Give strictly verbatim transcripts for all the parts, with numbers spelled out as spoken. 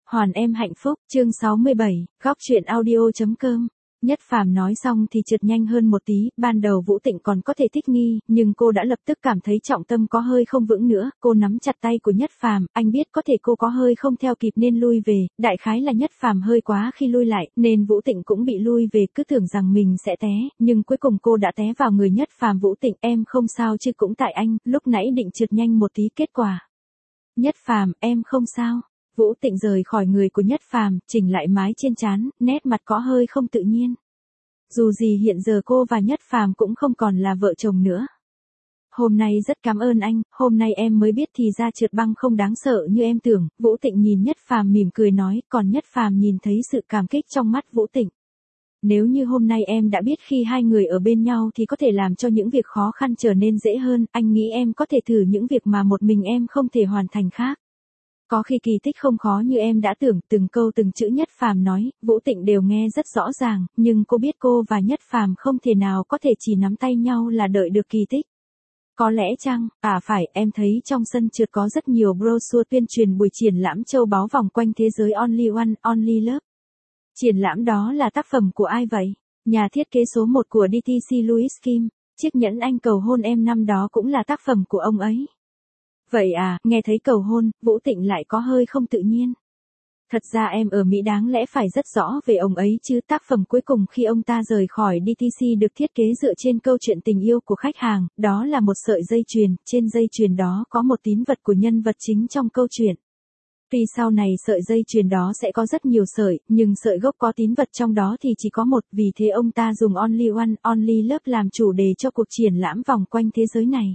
Hoàn em hạnh phúc, chương sáu mươi bảy, góc truyện audio chấm com. Nhất Phàm nói xong thì trượt nhanh hơn một tí, ban đầu Vũ Tịnh còn có thể thích nghi, nhưng cô đã lập tức cảm thấy trọng tâm có hơi không vững nữa, cô nắm chặt tay của Nhất Phàm, anh biết có thể cô có hơi không theo kịp nên lui về, đại khái là Nhất Phàm hơi quá khi lui lại, nên Vũ Tịnh cũng bị lui về, cứ tưởng rằng mình sẽ té, nhưng cuối cùng cô đã té vào người Nhất Phàm. Vũ Tịnh, em không sao chứ, cũng tại anh, lúc nãy định trượt nhanh một tí, kết quả. Nhất Phàm, em không sao. Vũ Tịnh rời khỏi người của Nhất Phàm, chỉnh lại mái trên trán, nét mặt có hơi không tự nhiên. Dù gì hiện giờ cô và Nhất Phàm cũng không còn là vợ chồng nữa. Hôm nay rất cảm ơn anh, hôm nay em mới biết thì ra trượt băng không đáng sợ như em tưởng. Vũ Tịnh nhìn Nhất Phàm mỉm cười nói, còn Nhất Phàm nhìn thấy sự cảm kích trong mắt Vũ Tịnh. Nếu như hôm nay em đã biết khi hai người ở bên nhau thì có thể làm cho những việc khó khăn trở nên dễ hơn, anh nghĩ em có thể thử những việc mà một mình em không thể hoàn thành khác. Có khi kỳ tích không khó như em đã tưởng, từng câu từng chữ Nhất Phàm nói, Vũ Tịnh đều nghe rất rõ ràng, nhưng cô biết cô và Nhất Phàm không thể nào có thể chỉ nắm tay nhau là đợi được kỳ tích. Có lẽ chăng, à phải, em thấy trong sân trượt có rất nhiều brochure tuyên truyền buổi triển lãm châu báu vòng quanh thế giới Only One, Only Love. Triển lãm đó là tác phẩm của ai vậy? Nhà thiết kế số một của đê tê xê Louis Kim, chiếc nhẫn anh cầu hôn em năm đó cũng là tác phẩm của ông ấy. Vậy à, nghe thấy cầu hôn, Vũ Tịnh lại có hơi không tự nhiên. Thật ra em ở Mỹ đáng lẽ phải rất rõ về ông ấy chứ, tác phẩm cuối cùng khi ông ta rời khỏi đê tê xê được thiết kế dựa trên câu chuyện tình yêu của khách hàng, đó là một sợi dây chuyền, trên dây chuyền đó có một tín vật của nhân vật chính trong câu chuyện. Tuy sau này sợi dây chuyền đó sẽ có rất nhiều sợi, nhưng sợi gốc có tín vật trong đó thì chỉ có một, vì thế ông ta dùng Only One, Only Love làm chủ đề cho cuộc triển lãm vòng quanh thế giới này.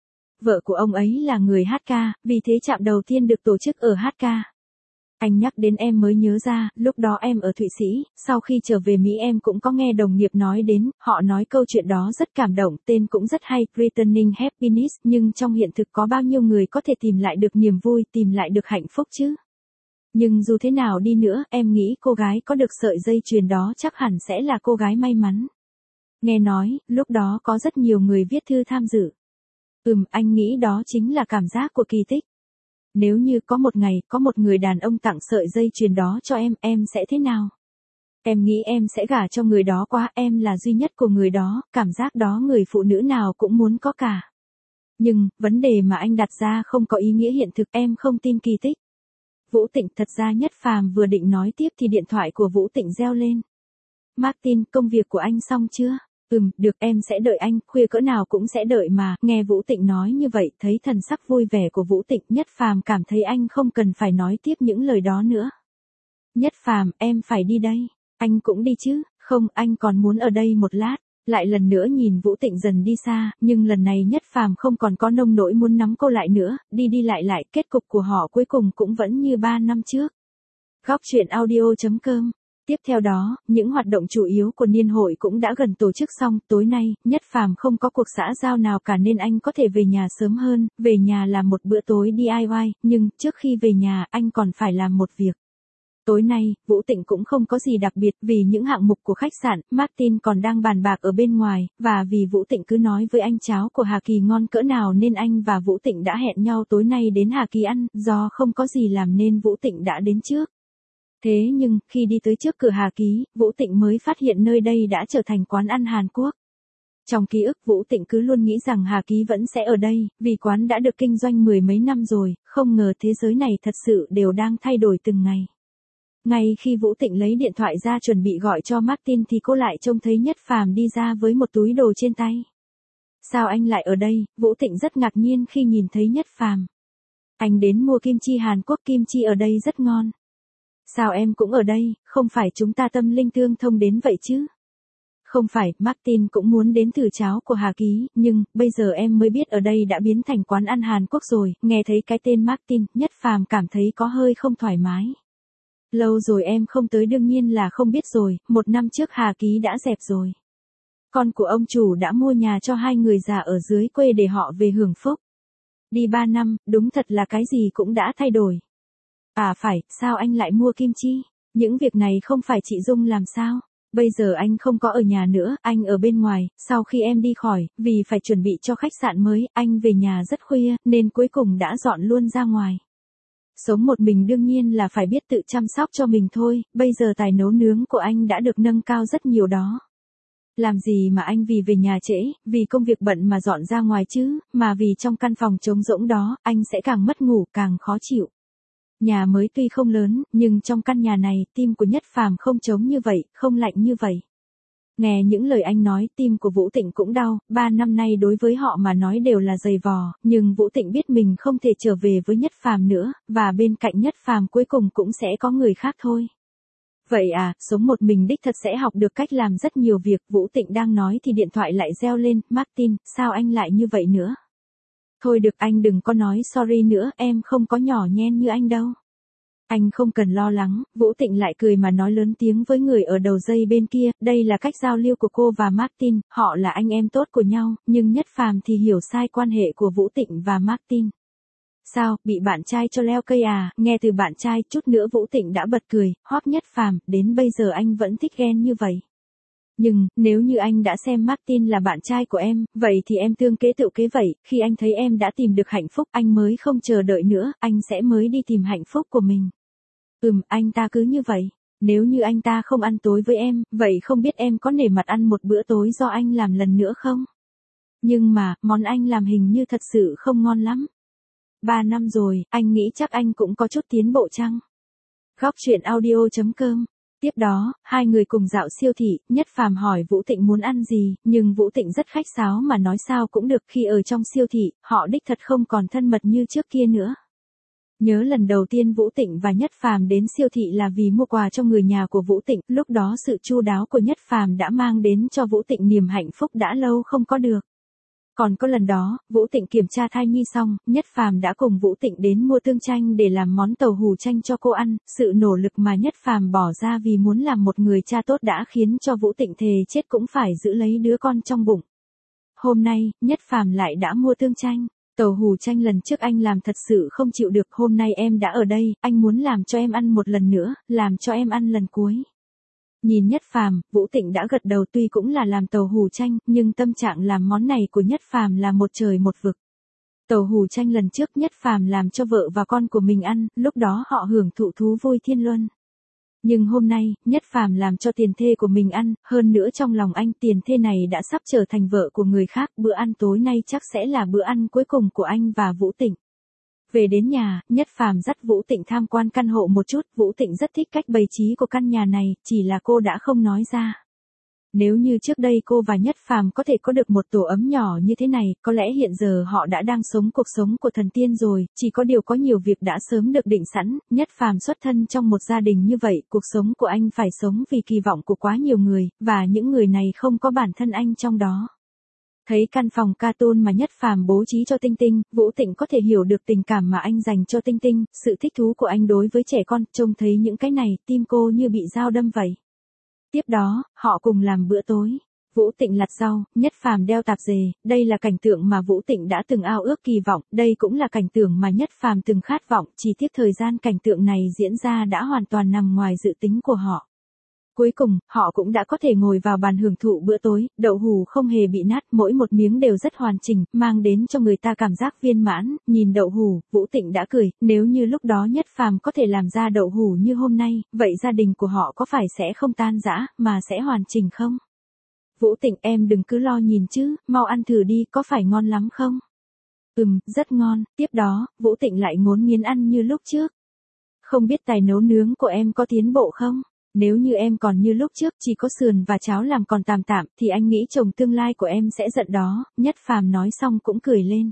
Vợ của ông ấy là người hát ca, vì thế trạm đầu tiên được tổ chức ở hát ca. Anh nhắc đến em mới nhớ ra, lúc đó em ở Thụy Sĩ, sau khi trở về Mỹ em cũng có nghe đồng nghiệp nói đến, họ nói câu chuyện đó rất cảm động, tên cũng rất hay, Returning Happiness, nhưng trong hiện thực có bao nhiêu người có thể tìm lại được niềm vui, tìm lại được hạnh phúc chứ? Nhưng dù thế nào đi nữa, em nghĩ cô gái có được sợi dây chuyền đó chắc hẳn sẽ là cô gái may mắn. Nghe nói, lúc đó có rất nhiều người viết thư tham dự. Ừm, anh nghĩ đó chính là cảm giác của kỳ tích. Nếu như có một ngày, có một người đàn ông tặng sợi dây chuyền đó cho em, em sẽ thế nào? Em nghĩ em sẽ gả cho người đó quá, em là duy nhất của người đó, cảm giác đó người phụ nữ nào cũng muốn có cả. Nhưng, vấn đề mà anh đặt ra không có ý nghĩa hiện thực, em không tin kỳ tích. Vũ Tịnh, thật ra Nhất Phàm vừa định nói tiếp thì điện thoại của Vũ Tịnh reo lên. Martin, công việc của anh xong chưa? Ừm, được, em sẽ đợi anh, khuya cỡ nào cũng sẽ đợi mà. Nghe Vũ Tịnh nói như vậy, thấy thần sắc vui vẻ của Vũ Tịnh, Nhất Phàm cảm thấy anh không cần phải nói tiếp những lời đó nữa. Nhất Phàm, em phải đi đây. Anh cũng đi chứ? Không, anh còn muốn ở đây một lát. Lại lần nữa nhìn Vũ Tịnh dần đi xa, nhưng lần này Nhất Phàm không còn có nông nỗi muốn nắm cô lại nữa, đi đi lại lại, kết cục của họ cuối cùng cũng vẫn như ba năm trước. Góc truyện audio chấm com. Tiếp theo đó, những hoạt động chủ yếu của niên hội cũng đã gần tổ chức xong, tối nay, Nhất Phàm không có cuộc xã giao nào cả nên anh có thể về nhà sớm hơn, về nhà làm một bữa tối đê i goái, nhưng trước khi về nhà anh còn phải làm một việc. Tối nay, Vũ Tịnh cũng không có gì đặc biệt, vì những hạng mục của khách sạn, Martin còn đang bàn bạc ở bên ngoài, và vì Vũ Tịnh cứ nói với anh cháo của Hà Kỳ ngon cỡ nào nên anh và Vũ Tịnh đã hẹn nhau tối nay đến Hà Kỳ ăn, do không có gì làm nên Vũ Tịnh đã đến trước. Thế nhưng, khi đi tới trước cửa Hà Ký, Vũ Tịnh mới phát hiện nơi đây đã trở thành quán ăn Hàn Quốc. Trong ký ức Vũ Tịnh cứ luôn nghĩ rằng Hà Ký vẫn sẽ ở đây, vì quán đã được kinh doanh mười mấy năm rồi, không ngờ thế giới này thật sự đều đang thay đổi từng ngày. Ngay khi Vũ Tịnh lấy điện thoại ra chuẩn bị gọi cho Martin thì cô lại trông thấy Nhất Phàm đi ra với một túi đồ trên tay. Sao anh lại ở đây? Vũ Tịnh rất ngạc nhiên khi nhìn thấy Nhất Phàm. Anh đến mua kim chi Hàn Quốc, kim chi ở đây rất ngon. Sao em cũng ở đây, không phải chúng ta tâm linh tương thông đến vậy chứ? Không phải, Martin cũng muốn đến thử cháo của Hà Ký, nhưng, bây giờ em mới biết ở đây đã biến thành quán ăn Hàn Quốc rồi, nghe thấy cái tên Martin, Nhất Phàm cảm thấy có hơi không thoải mái. Lâu rồi em không tới đương nhiên là không biết rồi, một năm trước Hà Ký đã dẹp rồi. Con của ông chủ đã mua nhà cho hai người già ở dưới quê để họ về hưởng phúc. Đi ba năm, đúng thật là cái gì cũng đã thay đổi. À phải, sao anh lại mua kim chi? Những việc này không phải chị Dung làm sao? Bây giờ anh không có ở nhà nữa, anh ở bên ngoài, sau khi em đi khỏi, vì phải chuẩn bị cho khách sạn mới, anh về nhà rất khuya, nên cuối cùng đã dọn luôn ra ngoài. Sống một mình đương nhiên là phải biết tự chăm sóc cho mình thôi, bây giờ tài nấu nướng của anh đã được nâng cao rất nhiều đó. Làm gì mà anh vì về nhà trễ, vì công việc bận mà dọn ra ngoài chứ, mà vì trong căn phòng trống rỗng đó, anh sẽ càng mất ngủ, càng khó chịu. Nhà mới tuy không lớn, nhưng trong căn nhà này, tim của Nhất Phàm không trống như vậy, không lạnh như vậy. Nghe những lời anh nói, tim của Vũ Tịnh cũng đau, ba năm nay đối với họ mà nói đều là dày vò, nhưng Vũ Tịnh biết mình không thể trở về với Nhất Phàm nữa, và bên cạnh Nhất Phàm cuối cùng cũng sẽ có người khác thôi. Vậy à, sống một mình đích thật sẽ học được cách làm rất nhiều việc, Vũ Tịnh đang nói thì điện thoại lại reo lên, Martin, sao anh lại như vậy nữa? Thôi được anh đừng có nói sorry nữa, em không có nhỏ nhen như anh đâu. Anh không cần lo lắng, Vũ Tịnh lại cười mà nói lớn tiếng với người ở đầu dây bên kia, đây là cách giao lưu của cô và Martin, họ là anh em tốt của nhau, nhưng Nhất Phàm thì hiểu sai quan hệ của Vũ Tịnh và Martin. Sao, bị bạn trai cho leo cây à, nghe từ bạn trai, chút nữa Vũ Tịnh đã bật cười, Hoắc Nhất Phàm, đến bây giờ anh vẫn thích ghen như vậy. Nhưng, nếu như anh đã xem Martin là bạn trai của em, vậy thì em tương kế tự kế vậy, khi anh thấy em đã tìm được hạnh phúc, anh mới không chờ đợi nữa, anh sẽ mới đi tìm hạnh phúc của mình. Ừm, anh ta cứ như vậy. Nếu như anh ta không ăn tối với em, vậy không biết em có nể mặt ăn một bữa tối do anh làm lần nữa không? Nhưng mà, món anh làm hình như thật sự không ngon lắm. Ba năm rồi, anh nghĩ chắc anh cũng có chút tiến bộ chăng? Góc truyện audio chấm com. Tiếp đó, hai người cùng dạo siêu thị, Nhất Phàm hỏi Vũ Tịnh muốn ăn gì, nhưng Vũ Tịnh rất khách sáo mà nói sao cũng được, khi ở trong siêu thị, họ đích thật không còn thân mật như trước kia nữa. Nhớ lần đầu tiên Vũ Tịnh và Nhất Phàm đến siêu thị là vì mua quà cho người nhà của Vũ Tịnh, lúc đó sự chu đáo của Nhất Phàm đã mang đến cho Vũ Tịnh niềm hạnh phúc đã lâu không có được. Còn có lần đó, Vũ Tịnh kiểm tra thai nhi xong, Nhất Phàm đã cùng Vũ Tịnh đến mua tương chanh để làm món tàu hù chanh cho cô ăn, sự nỗ lực mà Nhất Phàm bỏ ra vì muốn làm một người cha tốt đã khiến cho Vũ Tịnh thề chết cũng phải giữ lấy đứa con trong bụng. Hôm nay, Nhất Phàm lại đã mua tương chanh. Tàu hù chanh lần trước anh làm thật sự không chịu được, hôm nay em đã ở đây, anh muốn làm cho em ăn một lần nữa, làm cho em ăn lần cuối. Nhìn Nhất Phàm, Vũ Tịnh đã gật đầu, tuy cũng là làm tàu hù chanh, nhưng tâm trạng làm món này của Nhất Phàm là một trời một vực. Tàu hù chanh lần trước Nhất Phàm làm cho vợ và con của mình ăn, lúc đó họ hưởng thụ thú vui thiên luân. Nhưng hôm nay, Nhất Phàm làm cho tiền thê của mình ăn, hơn nữa trong lòng anh tiền thê này đã sắp trở thành vợ của người khác, bữa ăn tối nay chắc sẽ là bữa ăn cuối cùng của anh và Vũ Tịnh. Về đến nhà, Nhất Phàm dắt Vũ Tịnh tham quan căn hộ một chút, Vũ Tịnh rất thích cách bày trí của căn nhà này, chỉ là cô đã không nói ra. Nếu như trước đây cô và Nhất Phàm có thể có được một tổ ấm nhỏ như thế này, có lẽ hiện giờ họ đã đang sống cuộc sống của thần tiên rồi, chỉ có điều có nhiều việc đã sớm được định sẵn, Nhất Phàm xuất thân trong một gia đình như vậy, cuộc sống của anh phải sống vì kỳ vọng của quá nhiều người, và những người này không có bản thân anh trong đó. Thấy căn phòng cartoon mà Nhất Phàm bố trí cho Tinh Tinh, Vũ Tịnh có thể hiểu được tình cảm mà anh dành cho Tinh Tinh, sự thích thú của anh đối với trẻ con, trông thấy những cái này, tim cô như bị dao đâm vậy. Tiếp đó, họ cùng làm bữa tối. Vũ Tịnh lặt rau, Nhất Phàm đeo tạp dề, đây là cảnh tượng mà Vũ Tịnh đã từng ao ước kỳ vọng, đây cũng là cảnh tượng mà Nhất Phàm từng khát vọng, chỉ tiếc thời gian cảnh tượng này diễn ra đã hoàn toàn nằm ngoài dự tính của họ. Cuối cùng, họ cũng đã có thể ngồi vào bàn hưởng thụ bữa tối, đậu hù không hề bị nát, mỗi một miếng đều rất hoàn chỉnh, mang đến cho người ta cảm giác viên mãn, nhìn đậu hù, Vũ Tịnh đã cười, nếu như lúc đó Nhất Phàm có thể làm ra đậu hù như hôm nay, vậy gia đình của họ có phải sẽ không tan rã, mà sẽ hoàn chỉnh không? Vũ Tịnh em đừng cứ lo nhìn chứ, mau ăn thử đi, có phải ngon lắm không? Ừm, rất ngon, tiếp đó, Vũ Tịnh lại ngốn nghiến ăn như lúc trước. Không biết tài nấu nướng của em có tiến bộ không? Nếu như em còn như lúc trước chỉ có sườn và cháo làm còn tạm tạm thì anh nghĩ chồng tương lai của em sẽ giận đó, Nhất Phàm nói xong cũng cười lên.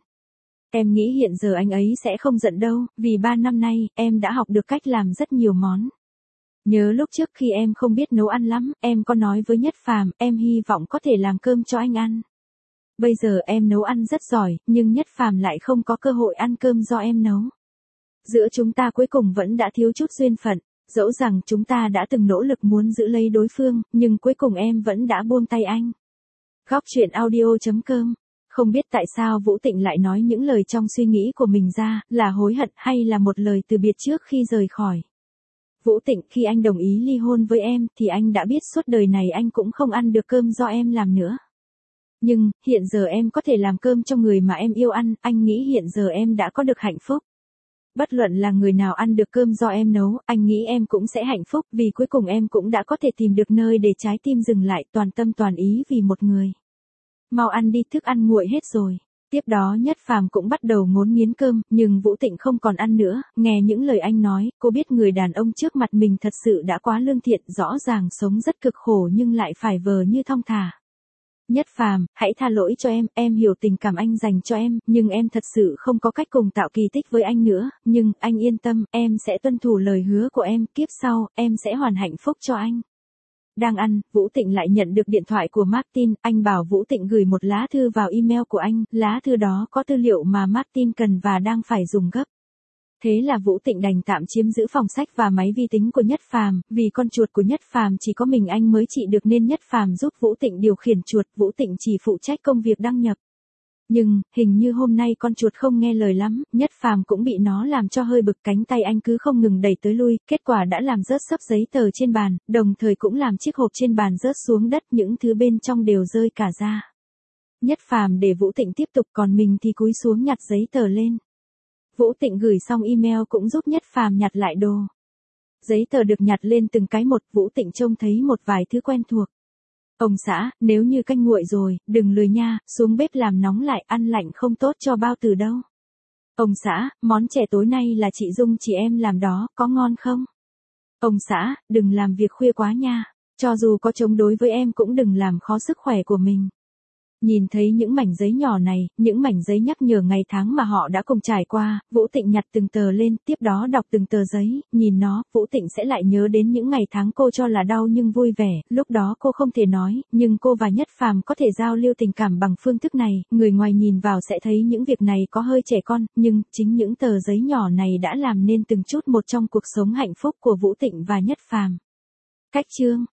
Em nghĩ hiện giờ anh ấy sẽ không giận đâu, vì ba năm nay, em đã học được cách làm rất nhiều món. Nhớ lúc trước khi em không biết nấu ăn lắm, em có nói với Nhất Phàm, em hy vọng có thể làm cơm cho anh ăn. Bây giờ em nấu ăn rất giỏi, nhưng Nhất Phàm lại không có cơ hội ăn cơm do em nấu. Giữa chúng ta cuối cùng vẫn đã thiếu chút duyên phận. Dẫu rằng chúng ta đã từng nỗ lực muốn giữ lấy đối phương, nhưng cuối cùng em vẫn đã buông tay anh. Góc truyện audio chấm com. Không biết tại sao Vũ Tịnh lại nói những lời trong suy nghĩ của mình ra, là hối hận hay là một lời từ biệt trước khi rời khỏi. Vũ Tịnh, khi anh đồng ý ly hôn với em, thì anh đã biết suốt đời này anh cũng không ăn được cơm do em làm nữa. Nhưng, hiện giờ em có thể làm cơm cho người mà em yêu ăn, anh nghĩ hiện giờ em đã có được hạnh phúc. bất luận là người nào ăn được cơm do em nấu, anh nghĩ em cũng sẽ hạnh phúc, vì cuối cùng em cũng đã có thể tìm được nơi để trái tim dừng lại, toàn tâm toàn ý vì một người. Mau ăn đi, thức ăn nguội hết rồi. Tiếp đó Nhất Phàm cũng bắt đầu ngốn nghiến cơm, nhưng Vũ Tịnh không còn ăn nữa, nghe những lời anh nói, cô biết người đàn ông trước mặt mình thật sự đã quá lương thiện, rõ ràng sống rất cực khổ nhưng lại phải vờ như thong thả. Nhất Phàm, hãy tha lỗi cho em, em hiểu tình cảm anh dành cho em, nhưng em thật sự không có cách cùng tạo kỳ tích với anh nữa, nhưng anh yên tâm, em sẽ tuân thủ lời hứa của em, kiếp sau, em sẽ hoàn hạnh phúc cho anh. Đang ăn, Vũ Tịnh lại nhận được điện thoại của Martin, anh bảo Vũ Tịnh gửi một lá thư vào email của anh, lá thư đó có tư liệu mà Martin cần và đang phải dùng gấp. Thế là Vũ Tịnh đành tạm chiếm giữ phòng sách và máy vi tính của Nhất Phàm, vì con chuột của Nhất Phàm chỉ có mình anh mới trị được nên Nhất Phàm giúp Vũ Tịnh điều khiển chuột, Vũ Tịnh chỉ phụ trách công việc đăng nhập. Nhưng, hình như hôm nay con chuột không nghe lời lắm, Nhất Phàm cũng bị nó làm cho hơi bực, cánh tay anh cứ không ngừng đẩy tới lui, kết quả đã làm rớt xấp giấy tờ trên bàn, đồng thời cũng làm chiếc hộp trên bàn rớt xuống đất, những thứ bên trong đều rơi cả ra. Nhất Phàm để Vũ Tịnh tiếp tục, còn mình thì cúi xuống nhặt giấy tờ lên. Vũ Tịnh gửi xong email cũng giúp Nhất Phàm nhặt lại đồ. Giấy tờ được nhặt lên từng cái một, Vũ Tịnh trông thấy một vài thứ quen thuộc. Ông xã, nếu như canh nguội rồi, đừng lười nha, xuống bếp làm nóng lại, ăn lạnh không tốt cho bao tử đâu. Ông xã, món chè tối nay là chị Dung chị em làm đó, có ngon không? Ông xã, đừng làm việc khuya quá nha, cho dù có chống đối với em cũng đừng làm khó sức khỏe của mình. Nhìn thấy những mảnh giấy nhỏ này, những mảnh giấy nhắc nhở ngày tháng mà họ đã cùng trải qua, Vũ Tịnh nhặt từng tờ lên, tiếp đó đọc từng tờ giấy, nhìn nó, Vũ Tịnh sẽ lại nhớ đến những ngày tháng cô cho là đau nhưng vui vẻ, lúc đó cô không thể nói, nhưng cô và Nhất Phàm có thể giao lưu tình cảm bằng phương thức này, người ngoài nhìn vào sẽ thấy những việc này có hơi trẻ con, nhưng chính những tờ giấy nhỏ này đã làm nên từng chút một trong cuộc sống hạnh phúc của Vũ Tịnh và Nhất Phàm. Cách chương